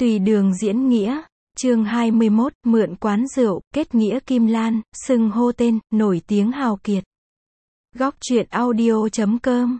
Tùy đường diễn nghĩa, chương 21, mượn quán rượu, kết nghĩa Kim Lan, xưng hô tên, nổi tiếng hào kiệt. Góc truyện audio.com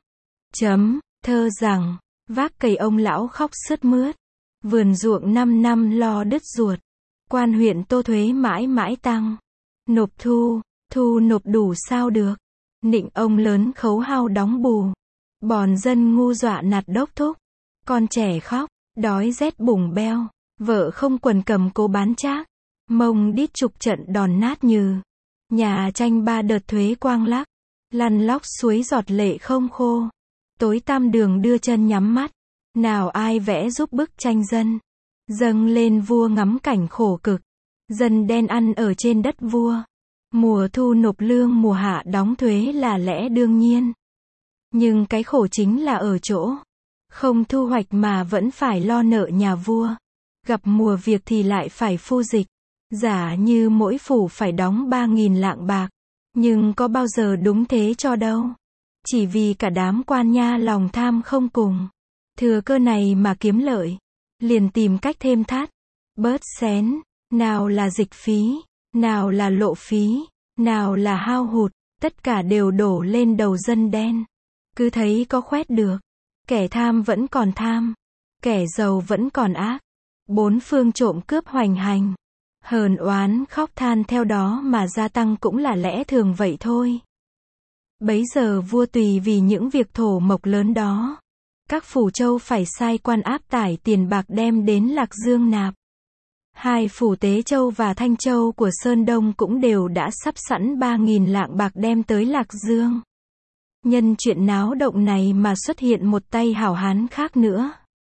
Thơ rằng, vác cày ông lão khóc sướt mướt, vườn ruộng 5 năm lo đứt ruột, quan huyện tô thuế mãi mãi tăng, nộp thu nộp đủ sao được, nịnh ông lớn khấu hao đóng bù, bòn dân ngu dọa nạt đốc thúc, con trẻ khóc, đói rét bùng beo, vợ không quần cầm cố bán trác, mông đít chục trận đòn nát như, nhà tranh 3 đợt thuế quang lắc, lăn lóc suối giọt lệ không khô, tối tam đường đưa chân nhắm mắt, nào ai vẽ giúp bức tranh dân, dâng lên vua ngắm cảnh khổ cực, dân đen ăn ở trên đất vua, mùa thu nộp lương mùa hạ đóng thuế là lẽ đương nhiên, nhưng cái khổ chính là ở chỗ, không thu hoạch mà vẫn phải lo nợ nhà vua, gặp mùa việc thì lại phải phu dịch, giả như mỗi phủ phải đóng 3.000 lạng bạc, nhưng có bao giờ đúng thế cho đâu, chỉ vì cả đám quan nha lòng tham không cùng, thừa cơ này mà kiếm lợi, liền tìm cách thêm thắt, bớt xén, nào là dịch phí, nào là lộ phí, nào là hao hụt, tất cả đều đổ lên đầu dân đen, cứ thấy có khoét được, kẻ tham vẫn còn tham, kẻ giàu vẫn còn ác, bốn phương trộm cướp hoành hành, hờn oán khóc than theo đó mà gia tăng cũng là lẽ thường vậy thôi. Bấy giờ vua tùy vì những việc thổ mộc lớn đó, các phủ châu phải sai quan áp tải tiền bạc đem đến Lạc Dương nạp. Hai phủ Tế Châu và Thanh Châu của Sơn Đông cũng đều đã sắp sẵn 3.000 lạng bạc đem tới Lạc Dương. Nhân chuyện náo động này mà xuất hiện một tay hảo hán khác nữa.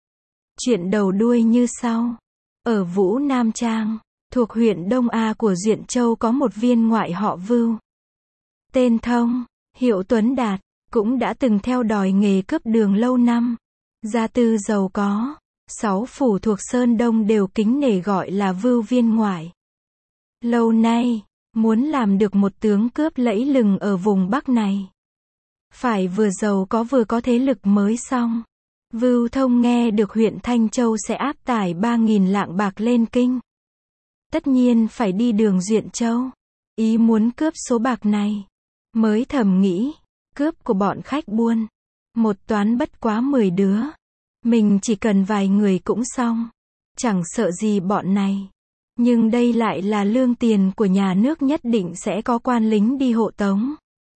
Chuyện đầu đuôi như sau. Ở Vũ Nam Trang, thuộc huyện Đông A của Duyện Châu có một viên ngoại họ Vưu. Tên Thông, hiệu Tuấn Đạt, cũng đã từng theo đòi nghề cướp đường lâu năm. Gia tư giàu có, 6 phủ thuộc Sơn Đông đều kính nể gọi là Vưu viên ngoại. Lâu nay, muốn làm được một tướng cướp lẫy lừng ở vùng Bắc này, phải vừa giàu có vừa có thế lực mới xong. Vưu Thông nghe được huyện Thanh Châu sẽ áp tải 3.000 lạng bạc lên kinh. Tất nhiên phải đi đường Duyện Châu. Ý muốn cướp số bạc này. Mới thầm nghĩ, cướp của bọn khách buôn. Một toán bất quá 10 đứa. Mình chỉ cần vài người cũng xong. Chẳng sợ gì bọn này. Nhưng đây lại là lương tiền của nhà nước, nhất định sẽ có quan lính đi hộ tống.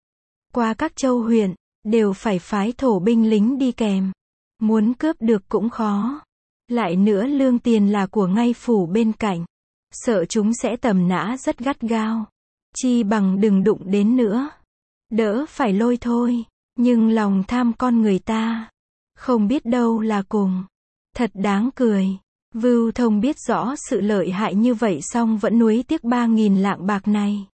Qua các châu huyện, đều phải phái thổ binh lính đi kèm. Muốn cướp được cũng khó. Lại nữa lương tiền là của ngay phủ bên cạnh. Sợ chúng sẽ tầm nã rất gắt gao. Chi bằng đừng đụng đến nữa. Đỡ phải lôi thôi. Nhưng lòng tham con người ta, không biết đâu là cùng. Thật đáng cười. Vưu Thông biết rõ sự lợi hại như vậy xong vẫn nuối tiếc 3.000 lạng bạc này.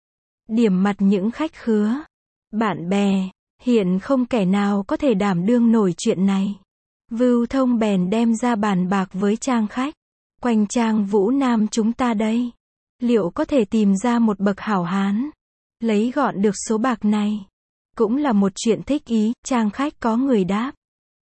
Điểm mặt những khách khứa, bạn bè, hiện không kẻ nào có thể đảm đương nổi chuyện này. Vưu Thông bèn đem ra bàn bạc với trang khách. Quanh trang Vũ Nam chúng ta đây, liệu có thể tìm ra một bậc hảo hán, lấy gọn được số bạc này? Cũng là một chuyện thích ý, trang khách có người đáp.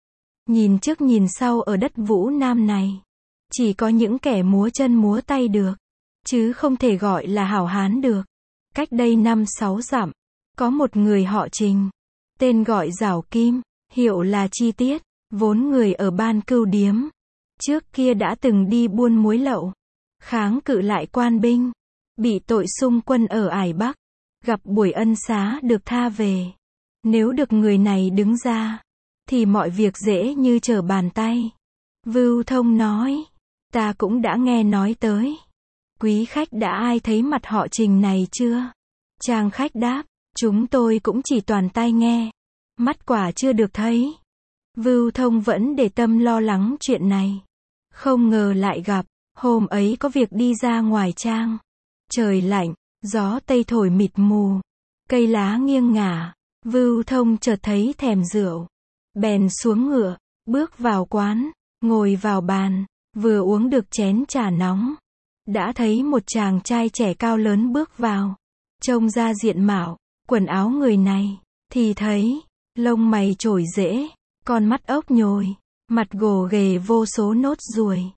Nhìn trước nhìn sau ở đất Vũ Nam này, chỉ có những kẻ múa chân múa tay được, chứ không thể gọi là hảo hán được. Cách đây 5-6 dặm, có một người họ Trình, tên gọi Giảo Kim, hiệu là Chi Tiết, vốn người ở Ban Cưu Điếm. Trước kia đã từng đi buôn muối lậu, kháng cự lại quan binh, bị tội xung quân ở Ải Bắc, gặp buổi ân xá được tha về. Nếu được người này đứng ra, thì mọi việc dễ như trở bàn tay. Vưu Thông nói, ta cũng đã nghe nói tới. Quý khách đã ai thấy mặt họ Trình này chưa? Trang khách đáp, chúng tôi cũng chỉ toàn tai nghe, mắt quả chưa được thấy. Vưu Thông vẫn để tâm lo lắng chuyện này. Không ngờ lại gặp, hôm ấy có việc đi ra ngoài trang. Trời lạnh, gió tây thổi mịt mù, cây lá nghiêng ngả. Vưu Thông chợt thấy thèm rượu, bèn xuống ngựa, bước vào quán, ngồi vào bàn, vừa uống được chén trà nóng. Đã thấy một chàng trai trẻ cao lớn bước vào, trông ra diện mạo, quần áo người này, thì thấy, lông mày trổi rễ, con mắt ốc nhồi, mặt gồ ghề vô số nốt ruồi.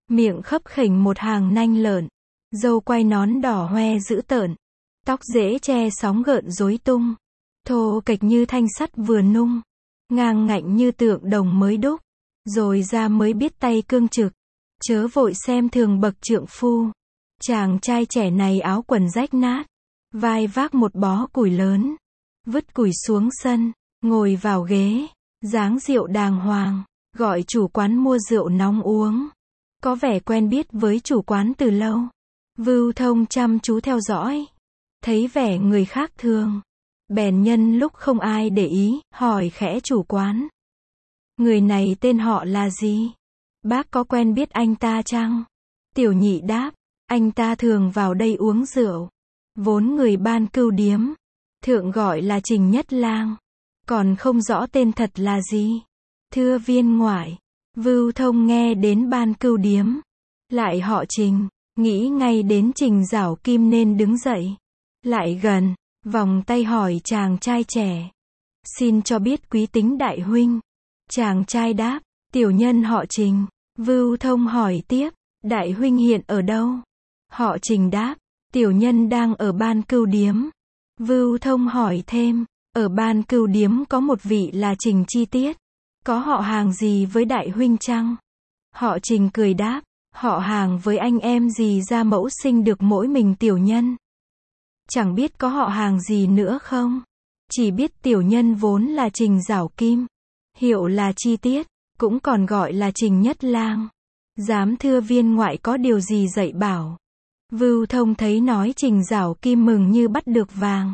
miệng khấp khểnh một hàng nanh lợn, râu quai nón đỏ hoe dữ tợn, tóc rễ che sóng gợn rối tung, thô kệch như thanh sắt vừa nung, ngang ngạnh như tượng đồng mới đúc, rồi ra mới biết tay cương trực, chớ vội xem thường bậc trượng phu. Chàng trai trẻ này áo quần rách nát, vai vác một bó củi lớn, vứt củi xuống sân, ngồi vào ghế, dáng rượu đàng hoàng, gọi chủ quán mua rượu nóng uống. Có vẻ quen biết với chủ quán từ lâu. Vưu Thông chăm chú theo dõi, thấy vẻ người khác thường, bèn nhân lúc không ai để ý, hỏi khẽ chủ quán. Người này tên họ là gì? Bác có quen biết anh ta chăng? Tiểu nhị đáp, anh ta thường vào đây uống rượu. Vốn người Ban Cưu Điếm, thượng gọi là Trình Nhất Lang, còn không rõ tên thật là gì. Thưa viên ngoại, Vưu Thông nghe đến Ban Cưu Điếm, lại họ Trình, nghĩ ngay đến Trình Giảo Kim nên đứng dậy, lại gần, vòng tay hỏi chàng trai trẻ. Xin cho biết quý tính đại huynh. Chàng trai đáp, tiểu nhân họ Trình. Vưu Thông hỏi tiếp, đại huynh hiện ở đâu? Họ Trình đáp, tiểu nhân đang ở Ban Cưu Điếm. Vưu Thông hỏi thêm, ở Ban Cưu Điếm có một vị là Trình Chi Tiết, có họ hàng gì với đại huynh chăng? Họ Trình cười đáp, họ hàng với anh em gì ra mẫu sinh được mỗi mình tiểu nhân. Chẳng biết có họ hàng gì nữa không? Chỉ biết tiểu nhân vốn là Trình Giảo Kim, hiệu là Chi Tiết, cũng còn gọi là Trình Nhất Lang. Dám thưa viên ngoại có điều gì dạy bảo. Vưu Thông thấy nói Trình Giảo Kim mừng như bắt được vàng.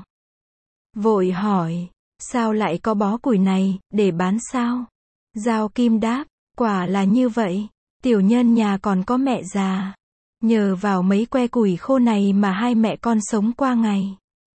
Vội hỏi, sao lại có bó củi này, để bán sao? Giảo Kim đáp, quả là như vậy, tiểu nhân nhà còn có mẹ già. Nhờ vào mấy que củi khô này mà hai mẹ con sống qua ngày.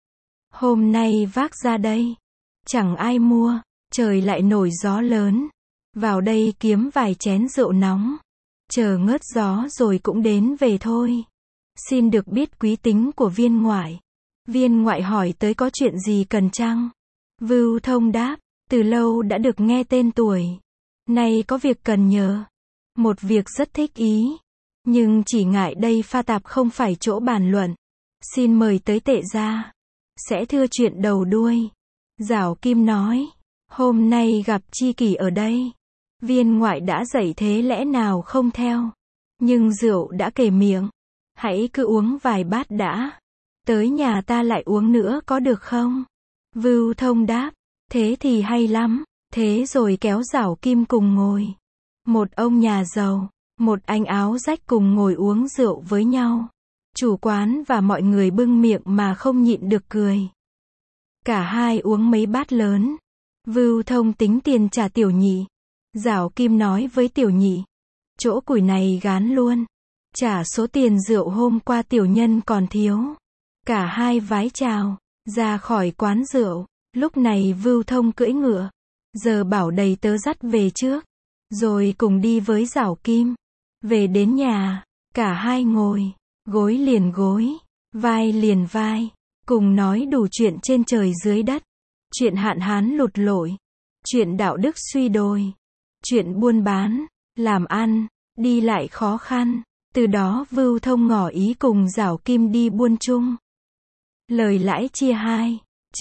Hôm nay vác ra đây, chẳng ai mua, trời lại nổi gió lớn. Vào đây kiếm vài chén rượu nóng, chờ ngớt gió rồi cũng đến về thôi. Xin được biết quý tính của viên ngoại. Viên ngoại hỏi tới có chuyện gì cần chăng? Vưu Thông đáp, từ lâu đã được nghe tên tuổi. Nay có việc cần nhờ. Một việc rất thích ý. Nhưng chỉ ngại đây pha tạp không phải chỗ bàn luận. Xin mời tới tệ gia. Sẽ thưa chuyện đầu đuôi. Giảo Kim nói, hôm nay gặp tri kỷ ở đây. Viên ngoại đã dạy thế lẽ nào không theo. Nhưng rượu đã kề miệng. Hãy cứ uống vài bát đã. Tới nhà ta lại uống nữa có được không? Vưu Thông đáp, thế thì hay lắm. Thế rồi kéo Giảo Kim cùng ngồi. Một ông nhà giàu, một anh áo rách cùng ngồi uống rượu với nhau. Chủ quán và mọi người bưng miệng mà không nhịn được cười. Cả hai uống mấy bát lớn. Vưu Thông tính tiền trả tiểu nhị. Giảo Kim nói với tiểu nhị, chỗ củi này gán luôn. Trả số tiền rượu hôm qua tiểu nhân còn thiếu. Cả hai vái chào, ra khỏi quán rượu. Lúc này Vưu Thông cưỡi ngựa. Giờ bảo đầy tớ dắt về trước. Rồi cùng đi với Giảo Kim. Về đến nhà, cả hai ngồi, gối liền gối, vai liền vai. Cùng nói đủ chuyện trên trời dưới đất. Chuyện hạn hán lụt lội. Chuyện đạo đức suy đồi. Chuyện buôn bán, làm ăn, đi lại khó khăn. Từ đó Vưu Thông ngỏ ý cùng Giảo Kim đi buôn chung. Lời lãi chia hai.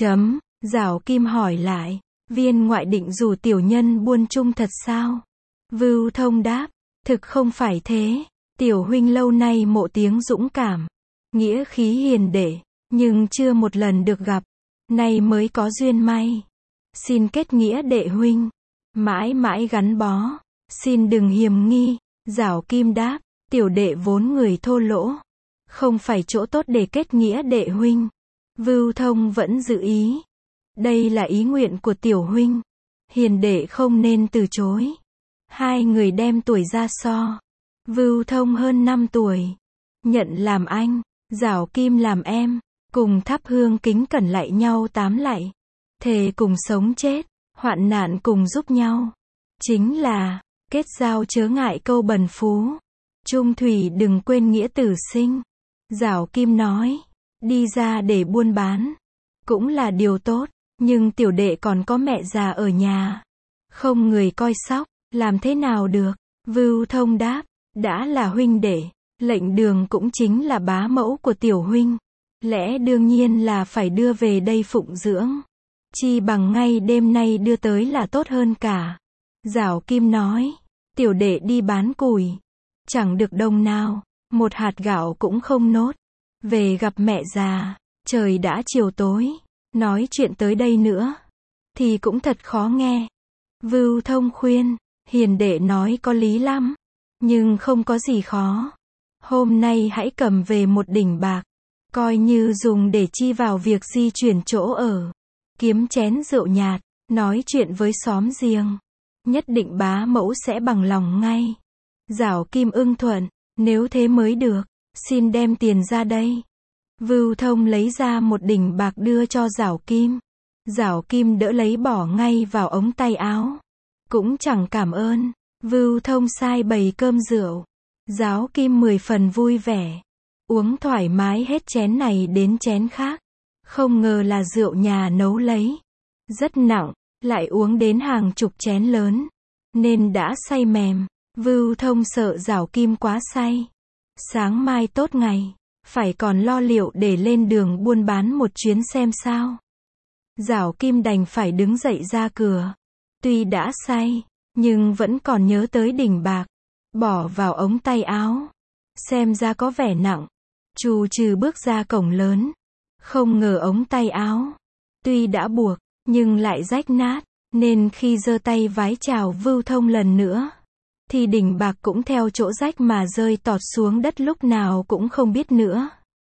Giảo Kim hỏi lại, viên ngoại định rủ tiểu nhân buôn chung thật sao? Vưu Thông đáp, thực không phải thế. Tiểu huynh lâu nay mộ tiếng dũng cảm, nghĩa khí hiền đệ, nhưng chưa một lần được gặp. Nay mới có duyên may. Xin kết nghĩa đệ huynh, mãi mãi gắn bó. Xin đừng hiềm nghi. Giảo Kim đáp, tiểu đệ vốn người thô lỗ, không phải chỗ tốt để kết nghĩa đệ huynh. Vưu Thông vẫn giữ ý. Đây là ý nguyện của tiểu huynh. Hiền đệ không nên từ chối. Hai người đem tuổi ra so. Vưu Thông hơn 5 tuổi. Nhận làm anh, Giảo Kim làm em. Cùng thắp hương kính cẩn lạy nhau 8 lạy. Thề cùng sống chết, hoạn nạn cùng giúp nhau. Chính là, kết giao chớ ngại câu bần phú. Trung thủy đừng quên nghĩa tử sinh. Giảo Kim nói, đi ra để buôn bán. Cũng là điều tốt, nhưng tiểu đệ còn có mẹ già ở nhà. Không người coi sóc, làm thế nào được? Vưu Thông đáp, Đã là huynh đệ, lệnh đường cũng chính là bá mẫu của tiểu huynh. Lẽ đương nhiên là phải đưa về đây phụng dưỡng. Chi bằng ngay đêm nay đưa tới là tốt hơn cả. Giảo Kim nói, tiểu đệ đi bán củi. Chẳng được đồng nào, một hạt gạo cũng không nốt. Về gặp mẹ già, trời đã chiều tối. Nói chuyện tới đây nữa, thì cũng thật khó nghe. Vưu Thông khuyên, hiền đệ nói có lý lắm. Nhưng không có gì khó. Hôm nay hãy cầm về một đỉnh bạc. Coi như dùng để chi vào việc di chuyển chỗ ở. Kiếm chén rượu nhạt, nói chuyện với xóm giềng. Nhất định bá mẫu sẽ bằng lòng ngay. Giảo Kim ưng thuận, nếu thế mới được, xin đem tiền ra đây. Vưu Thông lấy ra một đỉnh bạc đưa cho Giảo Kim. Giảo Kim đỡ lấy bỏ ngay vào ống tay áo. Cũng chẳng cảm ơn. Vưu Thông sai bày cơm rượu. Giảo Kim 10 phần vui vẻ. Uống thoải mái hết chén này đến chén khác. Không ngờ là rượu nhà nấu lấy. Rất nặng, lại uống đến hàng chục chén lớn. Nên đã say mềm. Vưu Thông sợ Giảo Kim quá say. Sáng mai tốt ngày, phải còn lo liệu để lên đường buôn bán một chuyến xem sao. Giảo Kim đành phải đứng dậy ra cửa. Tuy đã say, nhưng vẫn còn nhớ tới đỉnh bạc. Bỏ vào ống tay áo. Xem ra có vẻ nặng. Trù trừ bước ra cổng lớn. Không ngờ ống tay áo, tuy đã buộc, nhưng lại rách nát. Nên khi giơ tay vái chào Vưu Thông lần nữa, thì đỉnh bạc cũng theo chỗ rách mà rơi tọt xuống đất lúc nào cũng không biết nữa.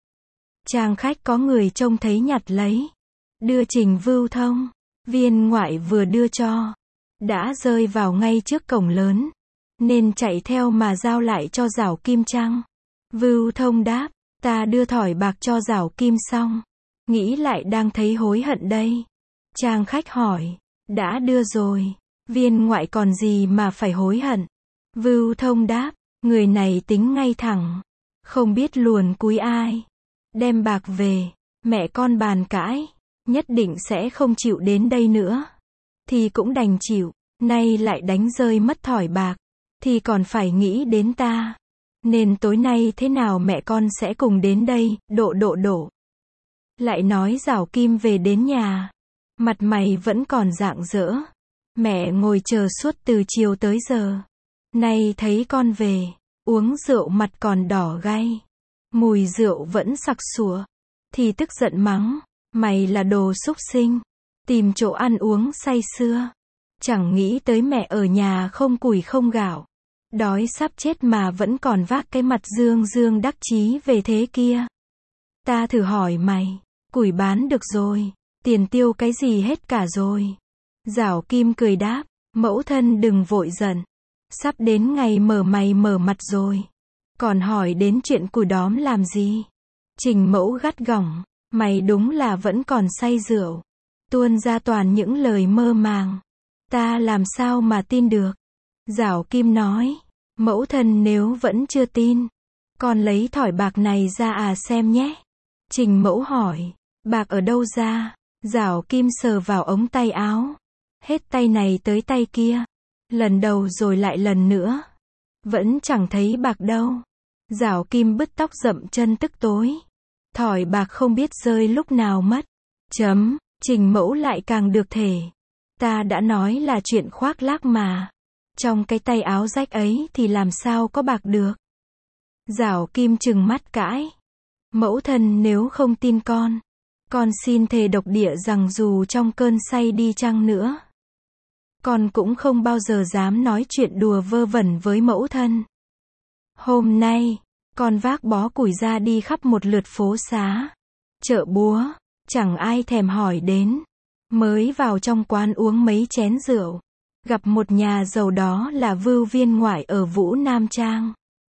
Trang khách có người trông thấy nhặt lấy. Đưa trình Vưu Thông. Viên ngoại vừa đưa cho. Đã rơi vào ngay trước cổng lớn. Nên chạy theo mà giao lại cho Giảo Kim chăng? Vưu Thông đáp, ta đưa thỏi bạc cho Giảo Kim xong. Nghĩ lại đang thấy hối hận đây. Trang khách hỏi, đã đưa rồi. Viên ngoại còn gì mà phải hối hận? Vưu Thông đáp, người này tính ngay thẳng. Không biết luồn cúi ai. Đem bạc về, mẹ con bàn cãi. Nhất định sẽ không chịu đến đây nữa. Thì cũng đành chịu, nay lại đánh rơi mất thỏi bạc. Thì còn phải nghĩ đến ta. Nên tối nay thế nào mẹ con sẽ cùng đến đây, độ. Lại nói Giảo Kim về đến nhà. Mặt mày vẫn còn rạng rỡ. Mẹ ngồi chờ suốt từ chiều tới giờ. Nay thấy con về, uống rượu mặt còn đỏ gay. Mùi rượu vẫn sặc sụa. Thì tức giận mắng, mày là đồ súc sinh. Tìm chỗ ăn uống say sưa. Chẳng nghĩ tới mẹ ở nhà không củi không gạo. Đói sắp chết mà vẫn còn vác cái mặt dương đắc chí về thế kia. Ta thử hỏi mày, củi bán được rồi, tiền tiêu cái gì hết cả rồi. Giảo Kim cười đáp, mẫu thân đừng vội giận. Sắp đến ngày mở mày mở mặt rồi. Còn hỏi đến chuyện củi đóm làm gì? Trình mẫu gắt gỏng, mày đúng là vẫn còn say rượu. Tuôn ra toàn những lời mơ màng. Ta làm sao mà tin được? Giảo Kim nói, mẫu thân nếu vẫn chưa tin, con lấy thỏi bạc này ra xem nhé. Trình mẫu hỏi, bạc ở đâu ra? Giảo Kim sờ vào ống tay áo. Hết tay này tới tay kia. Lần đầu rồi lại lần nữa. Vẫn chẳng thấy bạc đâu. Giảo Kim bứt tóc rậm chân tức tối. Thỏi bạc không biết rơi lúc nào mất. Trình mẫu lại càng được thể. Ta đã nói là chuyện khoác lác mà. Trong cái tay áo rách ấy thì làm sao có bạc được. Giảo Kim trừng mắt cãi. Mẫu thân nếu không tin con xin thề độc địa rằng dù trong cơn say đi chăng nữa, con cũng không bao giờ dám nói chuyện đùa vơ vẩn với mẫu thân. Hôm nay, con vác bó củi ra đi khắp một lượt phố xá, chợ búa, chẳng ai thèm hỏi đến. Mới vào trong quán uống mấy chén rượu, gặp một nhà giàu đó là Vưu viên ngoại ở Vũ Nam Trang.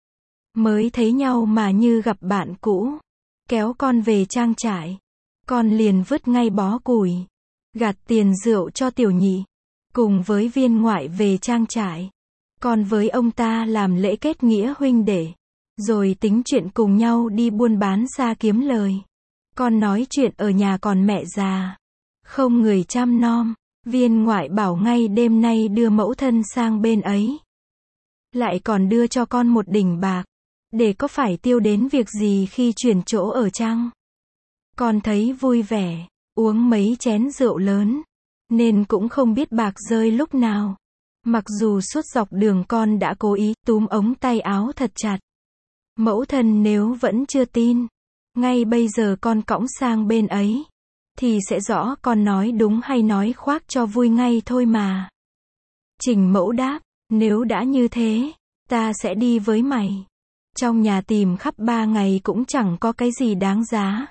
Mới thấy nhau mà như gặp bạn cũ. Kéo con về trang trại. Con liền vứt ngay bó củi. Gạt tiền rượu cho tiểu nhị. Cùng với viên ngoại về trang trại. Con với ông ta làm lễ kết nghĩa huynh đệ. Rồi tính chuyện cùng nhau đi buôn bán ra kiếm lời. Con nói chuyện ở nhà còn mẹ già. Không người chăm nom. Viên ngoại bảo ngay đêm nay đưa mẫu thân sang bên ấy. lại còn đưa cho con một đỉnh bạc, để có phải tiêu đến việc gì khi chuyển chỗ ở chăng? Con thấy vui vẻ, uống mấy chén rượu lớn, nên cũng không biết bạc rơi lúc nào. Mặc dù suốt dọc đường con đã cố ý túm ống tay áo thật chặt. Mẫu thân nếu vẫn chưa tin, ngay bây giờ con cõng sang bên ấy, thì sẽ rõ con nói đúng hay nói khoác cho vui ngay thôi mà. Trình Mẫu đáp, nếu đã như thế, ta sẽ đi với mày. Trong nhà tìm khắp 3 ngày cũng chẳng có cái gì đáng giá.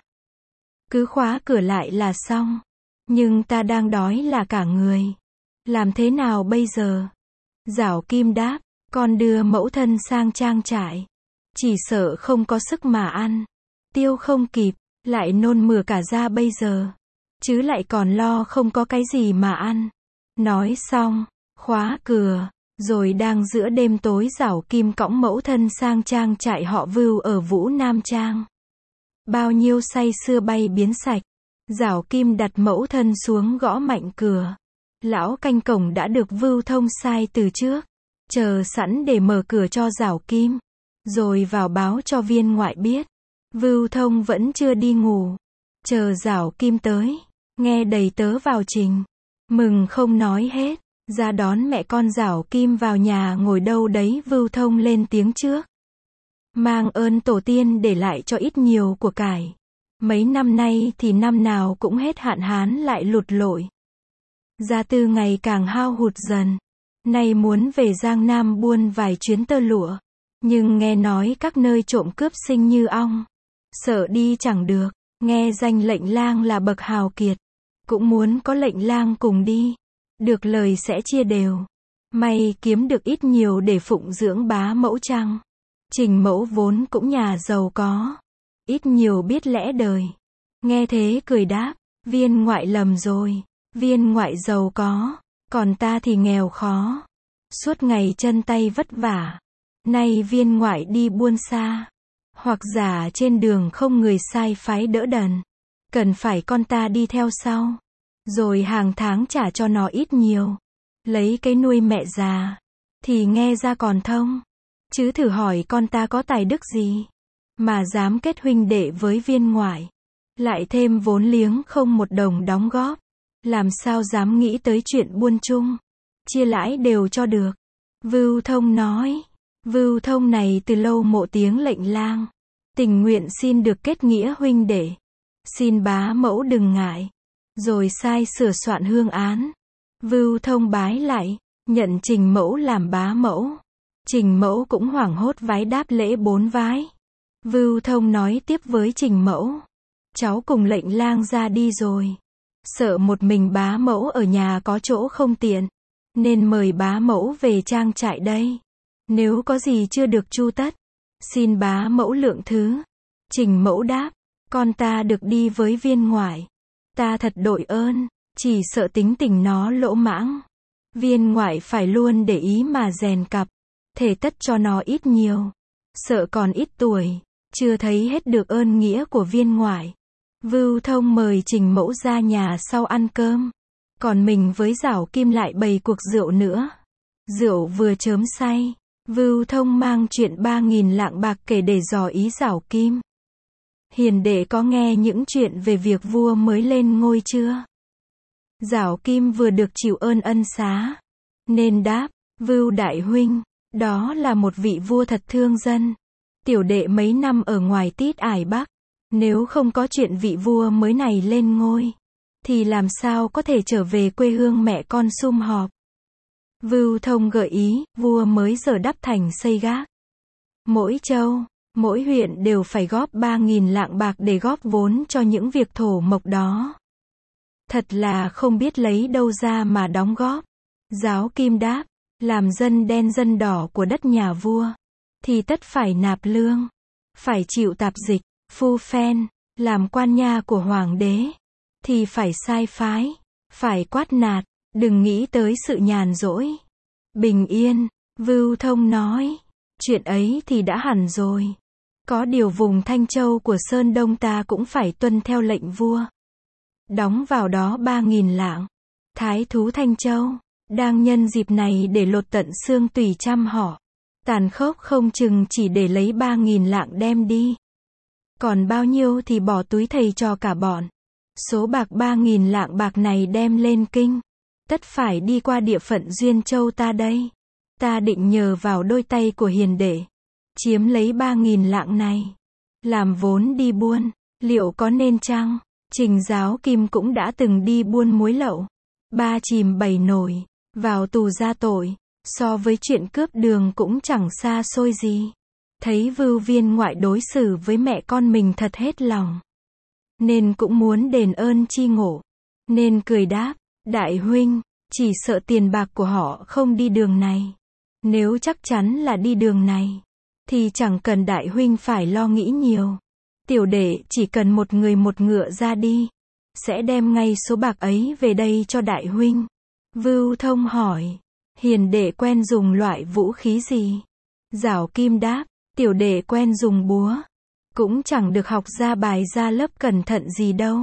Cứ khóa cửa lại là xong. Nhưng ta đang đói là cả người. Làm thế nào bây giờ? Giảo Kim đáp, con đưa mẫu thân sang trang trại. Chỉ sợ không có sức mà ăn. Tiêu không kịp, lại nôn mửa cả ra bây giờ. Chứ lại còn lo không có cái gì mà ăn. Nói xong, khóa cửa, rồi đang giữa đêm tối Giảo Kim cõng mẫu thân sang trang trại họ Vưu ở Vũ Nam Trang. Bao nhiêu say sưa bay biến sạch. Giảo Kim đặt mẫu thân xuống gõ mạnh cửa. Lão canh cổng đã được Vưu Thông sai từ trước, chờ sẵn để mở cửa cho Giảo Kim, rồi vào báo cho viên ngoại biết. Vưu Thông vẫn chưa đi ngủ, chờ Giảo Kim tới, nghe đầy tớ vào trình, mừng không nói hết, ra đón mẹ con Giảo Kim vào nhà ngồi đâu đấy. Vưu Thông lên tiếng trước, mang ơn tổ tiên để lại cho ít nhiều của cải. Mấy năm nay thì năm nào cũng hết hạn hán lại lụt lội. Gia tư ngày càng hao hụt dần. Nay muốn về Giang Nam buôn vài chuyến tơ lụa. Nhưng nghe nói các nơi trộm cướp sinh như ong. Sợ đi chẳng được. Nghe danh lệnh lang là bậc hào kiệt. Cũng muốn có lệnh lang cùng đi. Được lời sẽ chia đều. May kiếm được ít nhiều để phụng dưỡng bá mẫu chăng. Trình Mẫu vốn cũng nhà giàu có. Ít nhiều biết lẽ đời. Nghe thế cười đáp, viên ngoại lầm rồi. Viên ngoại giàu có, còn ta thì nghèo khó. Suốt ngày chân tay vất vả. Nay viên ngoại đi buôn xa. Hoặc giả trên đường không người sai phái đỡ đần. Cần phải con ta đi theo sau. Rồi hàng tháng trả cho nó ít nhiều. Lấy cái nuôi mẹ già. Thì nghe ra còn thông. Chứ thử hỏi con ta có tài đức gì. Mà dám kết huynh đệ với viên ngoại. Lại thêm vốn liếng không một đồng đóng góp. Làm sao dám nghĩ tới chuyện buôn chung. Chia lãi đều cho được. Vưu Thông nói. Vưu Thông này từ lâu mộ tiếng lệnh lang. Tình nguyện xin được kết nghĩa huynh đệ. Xin bá mẫu đừng ngại. Rồi sai sửa soạn hương án. Vưu Thông bái lại. Nhận Trình Mẫu làm bá mẫu. Trình Mẫu cũng hoảng hốt vái đáp lễ 4 vái. Vưu Thông nói tiếp với Trình Mẫu. Cháu cùng lệnh lang ra đi rồi. Sợ một mình bá mẫu ở nhà có chỗ không tiện. Nên mời bá mẫu về trang trại đây. Nếu có gì chưa được chu tất. Xin bá mẫu lượng thứ. Trình Mẫu đáp. Con ta được đi với viên ngoại. Ta thật đội ơn. Chỉ sợ tính tình nó lỗ mãng. Viên ngoại phải luôn để ý mà rèn cặp. Thể tất cho nó ít nhiều. Sợ còn ít tuổi. Chưa thấy hết được ơn nghĩa của viên ngoại. Vưu Thông mời Trình Mẫu ra nhà sau ăn cơm. Còn mình với Giảo Kim lại bày cuộc rượu nữa. Rượu vừa chớm say. Vưu Thông mang chuyện 3.000 lạng bạc kể để dò ý Giảo Kim. Hiền đệ có nghe những chuyện về việc vua mới lên ngôi chưa? Giảo Kim vừa được chịu ơn ân xá. Nên đáp, Vưu đại huynh, đó là một vị vua thật thương dân. Tiểu đệ mấy năm ở ngoài Tít Ải Bắc. Nếu không có chuyện vị vua mới này lên ngôi, thì làm sao có thể trở về quê hương mẹ con sum họp. Vưu Thông gợi ý, vua mới giờ đắp thành xây gác. Mỗi châu, mỗi huyện đều phải góp 3.000 lạng bạc để góp vốn cho những việc thổ mộc đó. Thật là không biết lấy đâu ra mà đóng góp. Giáo Kim đáp, làm dân đen dân đỏ của đất nhà vua, thì tất phải nạp lương, phải chịu tạp dịch, phu phen, làm quan nha của hoàng đế, thì phải sai phái, phải quát nạt, đừng nghĩ tới sự nhàn rỗi. Bình yên, Vưu Thông nói, chuyện ấy thì đã hẳn rồi. Có điều vùng Thanh Châu của Sơn Đông ta cũng phải tuân theo lệnh vua. Đóng vào đó 3.000 lạng. Thái thú Thanh Châu đang nhân dịp này để lột tận xương tùy trăm họ. Tàn khốc không chừng chỉ để lấy 3.000 lạng đem đi. Còn bao nhiêu thì bỏ túi thầy cho cả bọn. Số bạc 3.000 lạng bạc này đem lên kinh. Tất phải đi qua địa phận Duyên Châu ta đây. Ta định nhờ vào đôi tay của hiền đệ. Chiếm lấy 3.000 lạng này. Làm vốn đi buôn. Liệu có nên chăng? Trình Giáo Kim cũng đã từng đi buôn muối lậu. 3 chìm 7 nổi. Vào tù ra tội. So với chuyện cướp đường cũng chẳng xa xôi gì. Thấy Vưu Viên ngoại đối xử với mẹ con mình thật hết lòng. Nên cũng muốn đền ơn chi ngộ. Nên cười đáp, đại huynh, chỉ sợ tiền bạc của họ không đi đường này. Nếu chắc chắn là đi đường này, thì chẳng cần đại huynh phải lo nghĩ nhiều. Tiểu đệ chỉ cần một người một ngựa ra đi. Sẽ đem ngay số bạc ấy về đây cho đại huynh. Vưu Thông hỏi, hiền đệ quen dùng loại vũ khí gì? Giảo Kim đáp, tiểu đệ quen dùng búa. Cũng chẳng được học ra bài ra lớp cẩn thận gì đâu.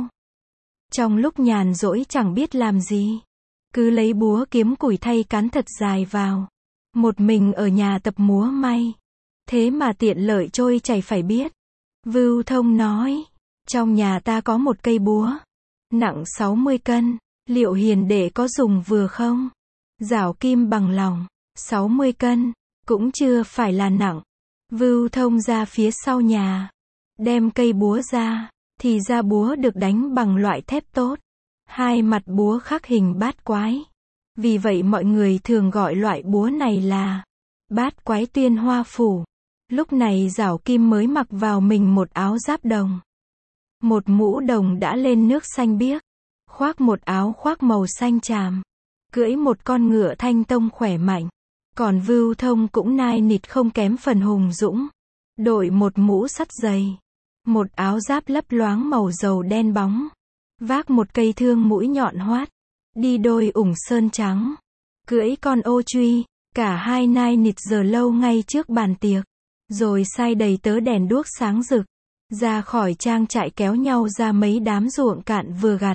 Trong lúc nhàn rỗi chẳng biết làm gì. Cứ lấy búa kiếm củi thay cán thật dài vào. Một mình ở nhà tập múa may. Thế mà tiện lợi trôi chảy phải biết. Vưu Thông nói, trong nhà ta có một cây búa. Nặng 60 cân. Liệu hiền đệ có dùng vừa không? Giảo Kim bằng lòng. 60 cân. Cũng chưa phải là nặng. Vưu Thông ra phía sau nhà. Đem cây búa ra. Thì ra búa được đánh bằng loại thép tốt. Hai mặt búa khắc hình bát quái. Vì vậy mọi người thường gọi loại búa này là bát quái tuyên hoa phủ. Lúc này Giảo Kim mới mặc vào mình một áo giáp đồng. Một mũ đồng đã lên nước xanh biếc. Khoác một áo khoác màu xanh tràm. Cưỡi một con ngựa thanh tông khỏe mạnh. Còn Vưu Thông cũng nai nịt không kém phần hùng dũng. Đội một mũ sắt dày. Một áo giáp lấp loáng màu dầu đen bóng. Vác một cây thương mũi nhọn hoắt. Đi đôi ủng sơn trắng. Cưỡi con ô truy. Cả hai nai nịt giờ lâu ngay trước bàn tiệc. Rồi sai đầy tớ đèn đuốc sáng rực. Ra khỏi trang trại kéo nhau ra mấy đám ruộng cạn vừa gặt.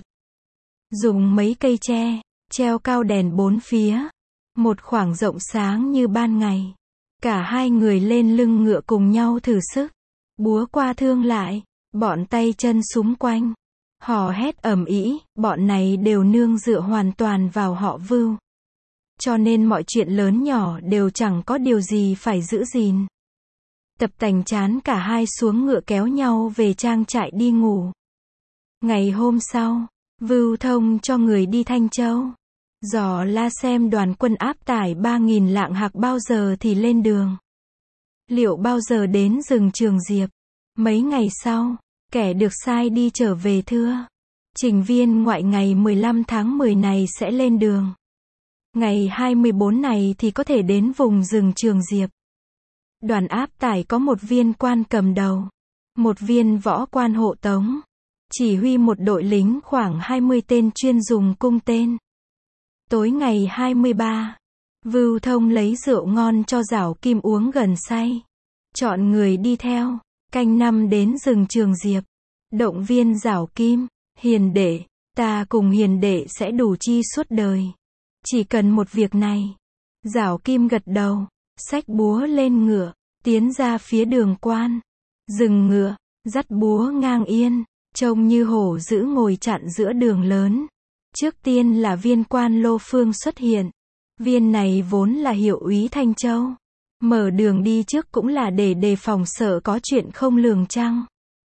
Dùng mấy cây tre. Treo cao đèn bốn phía. Một khoảng rộng sáng như ban ngày. Cả hai người lên lưng ngựa cùng nhau thử sức. Búa qua thương lại. Bọn tay chân xúm quanh. Hò hét ầm ĩ. Bọn này đều nương dựa hoàn toàn vào họ Vưu. Cho nên mọi chuyện lớn nhỏ đều chẳng có điều gì phải giữ gìn. Tập tành chán cả hai xuống ngựa kéo nhau về trang trại đi ngủ. Ngày hôm sau, Vưu Thông cho người đi Thanh Châu. Dò la xem đoàn quân áp tải 3.000 lạng hạc bao giờ thì lên đường. Liệu bao giờ đến rừng Trường Diệp. Mấy ngày sau, kẻ được sai đi trở về thưa. Trình Viên ngoại ngày 15 tháng 10 này sẽ lên đường. Ngày 24 này thì có thể đến vùng rừng Trường Diệp. Đoàn áp tải có một viên quan cầm đầu. Một viên võ quan hộ tống. Chỉ huy một đội lính khoảng 20 tên chuyên dùng cung tên. Tối ngày 23, Vưu Thông lấy rượu ngon cho Giảo Kim uống gần say. Chọn người đi theo. Canh năm đến rừng Trường Diệp. Động viên Giảo Kim, hiền đệ, ta cùng hiền đệ sẽ đủ chi suốt đời. Chỉ cần một việc này. Giảo Kim gật đầu, xách búa lên ngựa, tiến ra phía đường quan. Dừng ngựa, dắt búa ngang yên, trông như hổ dữ ngồi chặn giữa đường lớn. Trước tiên là viên quan Lô Phương xuất hiện. Viên này vốn là hiệu úy Thanh Châu. Mở đường đi trước cũng là để đề phòng sợ có chuyện không lường trăng.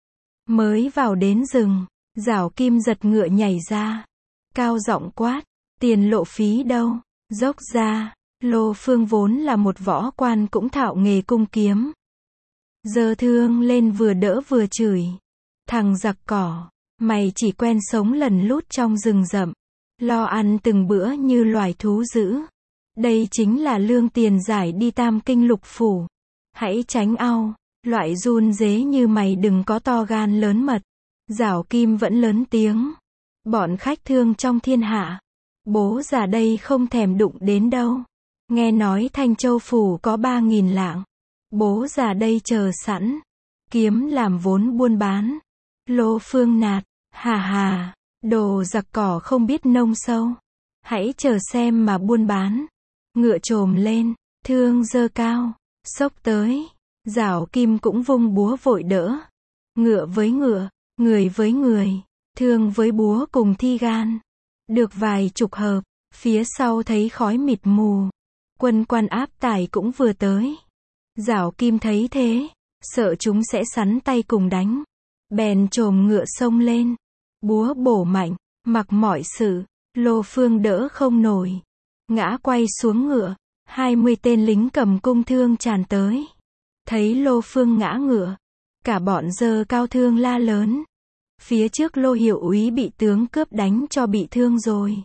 Mới vào đến rừng, Giảo Kim giật ngựa nhảy ra. Cao giọng quát, tiền lộ phí đâu, dốc ra. Lô Phương vốn là một võ quan cũng thạo nghề cung kiếm. Giơ thương lên vừa đỡ vừa chửi. Thằng giặc cỏ, mày chỉ quen sống lần lút trong rừng rậm. Lo ăn từng bữa như loài thú dữ. Đây chính là lương tiền giải đi tam kinh lục phủ. Hãy tránh ao, loại run rế như mày đừng có to gan lớn mật. Giảo Kim vẫn lớn tiếng. Bọn khách thương trong thiên hạ. Bố già đây không thèm đụng đến đâu. Nghe nói Thanh Châu phủ có 3.000 lạng. Bố già đây chờ sẵn. Kiếm làm vốn buôn bán. Lô Phương nạt, hà hà, đồ giặc cỏ không biết nông sâu. Hãy chờ xem mà buôn bán. Ngựa trồm lên, thương giơ cao. xốc tới. Giảo Kim cũng vung búa vội đỡ. Ngựa với ngựa, người với người, thương với búa cùng thi gan. Được vài chục hợp, phía sau thấy khói mịt mù. Quân quan áp tải cũng vừa tới. Giảo Kim thấy thế, sợ chúng sẽ sắn tay cùng đánh. Bèn chồm ngựa xông lên. Búa bổ mạnh, mặc mọi sự, Lô Phương đỡ không nổi. Ngã quay xuống ngựa, 20 tên lính cầm cung thương tràn tới. Thấy Lô Phương ngã ngựa, cả bọn giơ cao thương la lớn. Phía trước Lô hiệu úy bị tướng cướp đánh cho bị thương rồi.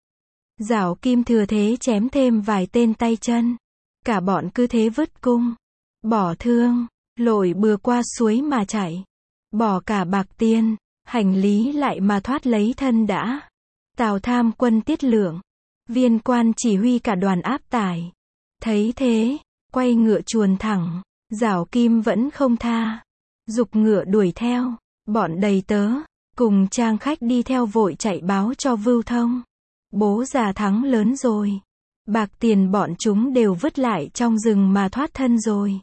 Giảo Kim thừa thế chém thêm vài tên tay chân. Cả bọn cứ thế vứt cung, bỏ thương, lội bừa qua suối mà chạy. Bỏ cả bạc tiền, hành lý lại mà thoát lấy thân đã. Tào Tham quân Tiết Lượng, viên quan chỉ huy cả đoàn áp tải. Thấy thế, quay ngựa chuồn thẳng. Giảo Kim vẫn không tha, giục ngựa đuổi theo. Bọn đầy tớ, cùng trang khách đi theo vội chạy báo cho Vưu Thông. Bố già thắng lớn rồi. Bạc tiền bọn chúng đều vứt lại trong rừng mà thoát thân rồi.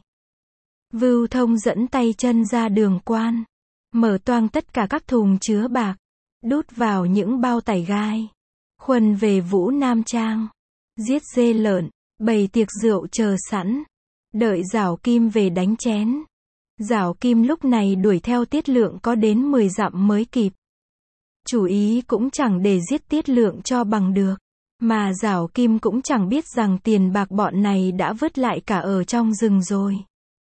Vưu Thông dẫn tay chân ra đường quan. Mở toang tất cả các thùng chứa bạc. Đút vào những bao tải gai. Khuân về Vũ Nam Trang. Giết dê lợn, bày tiệc rượu chờ sẵn. Đợi Giảo Kim về đánh chén. Giảo Kim lúc này đuổi theo Tiết Lượng có đến 10 dặm mới kịp. Chủ ý cũng chẳng để giết Tiết Lượng cho bằng được. Mà Giảo Kim cũng chẳng biết rằng tiền bạc bọn này đã vứt lại cả ở trong rừng rồi.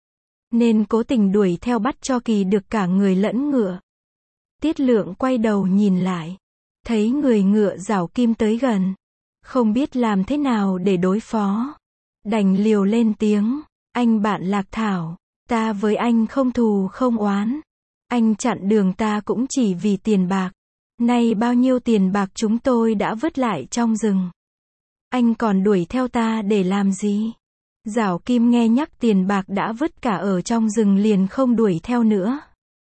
Nên cố tình đuổi theo bắt cho kỳ được cả người lẫn ngựa. Tiết Lượng quay đầu nhìn lại. Thấy người ngựa Giảo Kim tới gần. Không biết làm thế nào để đối phó. Đành liều lên tiếng. Anh bạn Lạc Thảo, ta với anh không thù không oán. Anh chặn đường ta cũng chỉ vì tiền bạc. Nay bao nhiêu tiền bạc chúng tôi đã vứt lại trong rừng. Anh còn đuổi theo ta để làm gì? Giảo Kim nghe nhắc tiền bạc đã vứt cả ở trong rừng liền không đuổi theo nữa.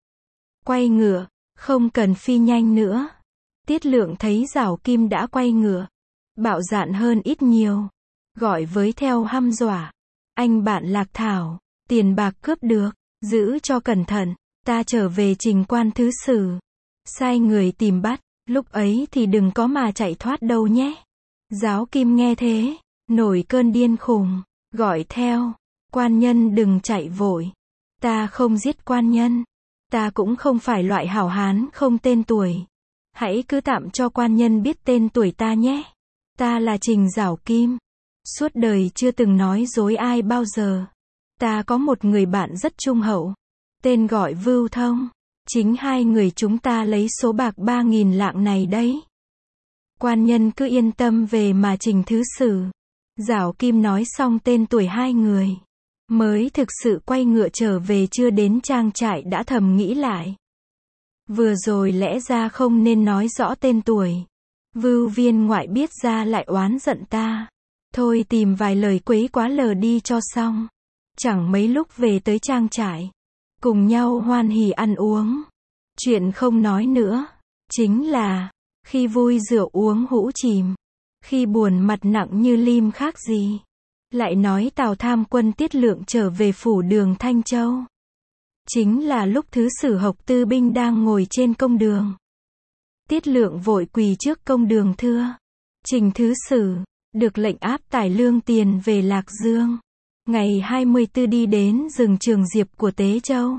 Quay ngựa, không cần phi nhanh nữa. Tiết Lượng thấy Giảo Kim đã quay ngựa, bạo dạn hơn ít nhiều. Gọi với theo hăm dọa. Anh bạn Lạc Thảo, tiền bạc cướp được, giữ cho cẩn thận, ta trở về trình quan thứ sử. Sai người tìm bắt, lúc ấy thì đừng có mà chạy thoát đâu nhé. Giảo Kim nghe thế, nổi cơn điên khùng, gọi theo, quan nhân đừng chạy vội. Ta không giết quan nhân, ta cũng không phải loại hảo hán không tên tuổi. Hãy cứ tạm cho quan nhân biết tên tuổi ta nhé. Ta là Trình Giảo Kim. Suốt đời chưa từng nói dối ai bao giờ. Ta có một người bạn rất trung hậu. Tên gọi Vưu Thông. Chính hai người chúng ta lấy số bạc 3.000 lạng này đấy. Quan nhân cứ yên tâm về mà trình thứ sử. Giảo Kim nói xong tên tuổi hai người. Mới thực sự quay ngựa trở về chưa đến trang trại đã thầm nghĩ lại. Vừa rồi lẽ ra không nên nói rõ tên tuổi. Vưu viên ngoại biết ra lại oán giận ta. Thôi tìm vài lời quấy quá lờ đi cho xong. Chẳng mấy lúc về tới trang trại. Cùng nhau hoan hỉ ăn uống. Chuyện không nói nữa. Chính là, khi vui rượu uống hũ chìm. Khi buồn mặt nặng như lim khác gì. Lại nói Tào Tham quân Tiết Lượng trở về phủ đường Thanh Châu. Chính là lúc thứ sử Hộc Tư binh đang ngồi trên công đường. Tiết Lượng vội quỳ trước công đường thưa. Trình thứ sử, được lệnh áp tải lương tiền về Lạc Dương. Ngày 24 đi đến rừng Trường Diệp của Tế Châu.